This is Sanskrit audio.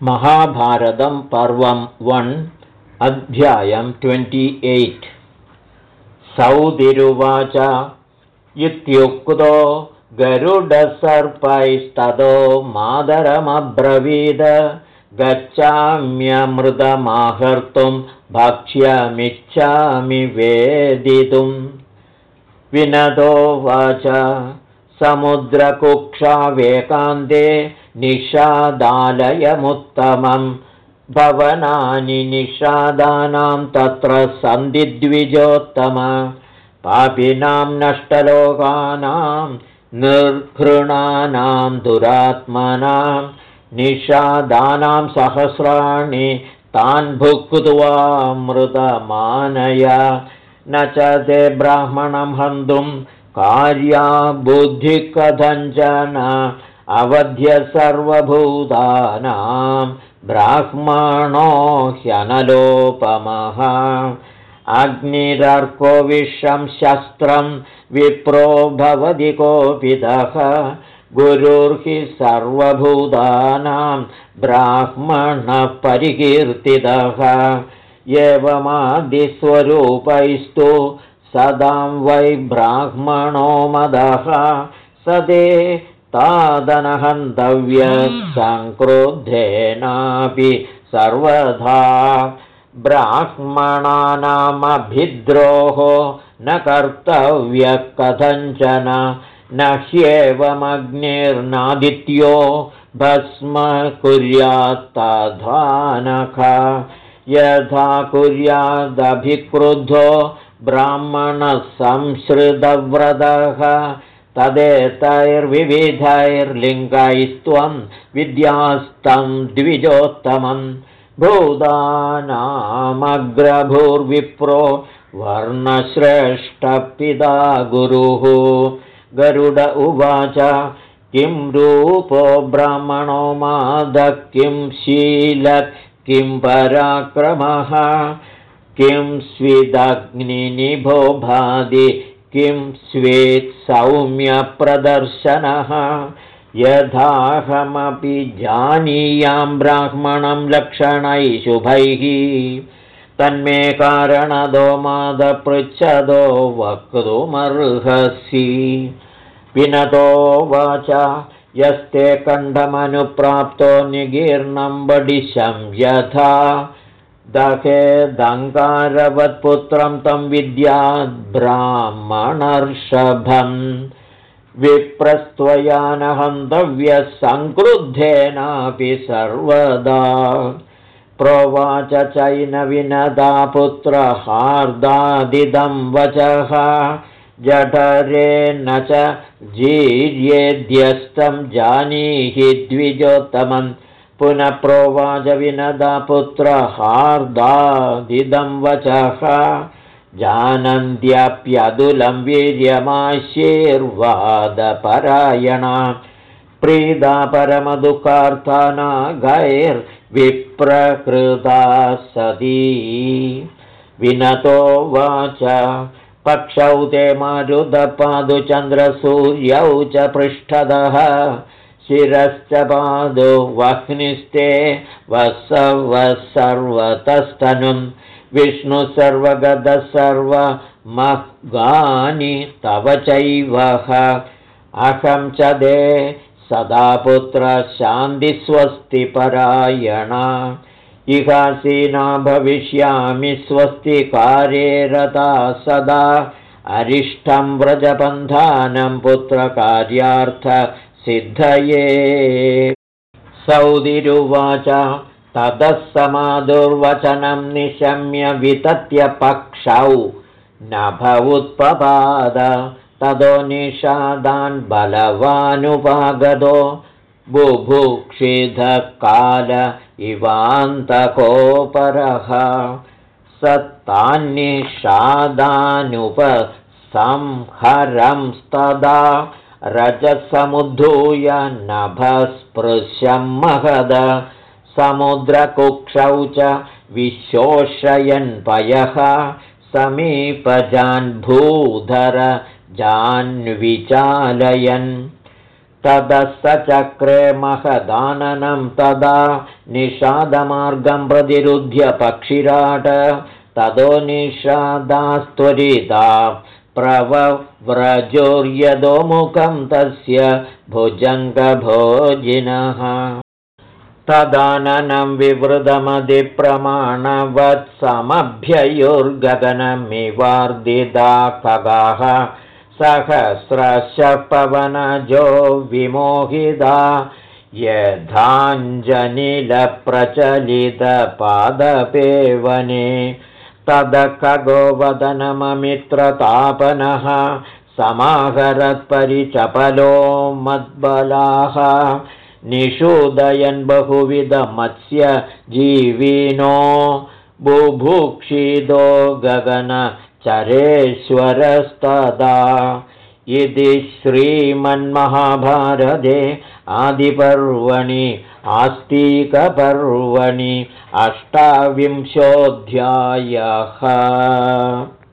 महाभारतं पर्वं 1 अध्यायं 28। सौदिरुवाच इत्युक्तो गरुडसर्पैस्ततो मादरमब्रवीद गच्छाम्यमृतमाहर्तुं भक्ष्यमिच्छामि वेदितुं। विनदोवाच समुद्रकुक्षावेकान्ते निषादालयमुत्तमं भवनानि निषादानां तत्र सन्ति द्विजोत्तम। पापिनां नष्टलोकानां निर्घृणानां दुरात्मनां निषादानां सहस्राणि तान् भुक्त्वा मृतमानय। न च ते ब्राह्मणं हन्तुं कार्या बुद्धिः कथञ्चन अवध्य सर्वभूतानां ब्राह्मणो ह्यनलोपमः। अग्निरर्को विषं शस्त्रं विप्रो भवति कोपितः गुरुर्हि सर्वभूतानां ब्राह्मणः परिकीर्तितः। एवमादिस्वरूपैस्तु सदां वै ब्राह्मणो मदः सदे तादनहन्तव्यः संक्रुद्धेनापि सर्वथा। ब्राह्मणानामभिद्रोहो न कर्तव्यः कथञ्चन न ह्येवमग्निर्नादित्यो भस्म कुर्यात्तथा नख। यथा कुर्यादभिक्रुद्धो ब्राह्मणः संश्रितव्रतः तदेतैर्विविधैर्लिङ्गैस्त्वं विद्यास्तं द्विजोत्तमं। भूतानामग्रभूर्विप्रो वर्णश्रेष्ठपिता गुरुः। गरुड उवाच किं रूपो ब्राह्मणो मादः किं शीलः किं पराक्रमः किं स्विदग्निनिभो भाति किं स्वेत् सौम्यप्रदर्शनः। यथाहमपि जानीयां ब्राह्मणं लक्षणैः शुभैः तन्मे कारणदो मादपृच्छदो वक्तुमर्हसि। विनतोवाच यस्ते कण्ठमनुप्राप्तो निगीर्णं बडिशं यथा दहेदङ्कारवत्पुत्रं तं विद्याद् ब्राह्मणर्षभम्। विप्रस्त्वया न हन्तव्यः संक्रुद्धेनापि सर्वदा। प्रोवाच चैनविनदा पुत्रहार्दादिदं वचः जठरेण च जीर्येद्यस्तं जानीहि द्विजोत्तमम्। पुनः प्रोवाच विनदा पुत्रहार्दादिदं वचः जानन्त्यप्यदुलं वीर्यमाशीर्वादपरायणा प्रीदा परमदुःखार्थानागैर्विप्रकृता सती। विनतोवाच पक्षौ ते मारुतपादुचन्द्रसूर्यौ च पृष्ठतः शिरश्च पादो वह्निस्ते वसवः सर्वतस्तनुं। विष्णु सर्वगतः सर्वमगानि तव चैवः। अहं च दे सदा पुत्र शान्तिस्वस्ति परायणा। इहासीना भविष्यामि स्वस्तिकारे रता सदा। अरिष्टं व्रजबन्धानं पुत्रकार्यार्थसिद्धये। सौदिरुवाच ततः समादुर्वचनं निशम्य वितत्य पक्षौ नभवुत्पपाद। ततो निषादान् बलवानुपागतो बुभुक्षिधः काल इवान्तकोपरः। स तान्निषादानुपसंहरंस्तदा रजसमुद्धूय नभस्पृशं महद। समुद्रकुक्षौ च विशोषयन् पयः समीपजान् भूधर जान्विचालयन्। ततः स चक्रे महदाननं तदा निषादमार्गं प्रतिरुध्य पक्षिराट ततो निषादास्त्वरिता प्रवव्रजोर्यदोमुखं तस्य भुजङ्गभोजिनः तदाननं विवृतमधिप्रमाणवत्समभ्ययुर्गगनमिवार्दिता खगाः सहस्रशः पवनजो विमोहिता यथाञ्जनिलप्रचलितपादपे तदखगोवदनममित्रतापनः समाहरत्परिचपलो मद्बलाः निषूदयन् बहुविधमत्स्य जीविनो बुभुक्षितो गगनचरेश्वरस्तदा इति श्रीमन्महाभारते आदिपर्वणि आस्तिकपर्वणि 28 अष्टाविंशोऽध्यायः।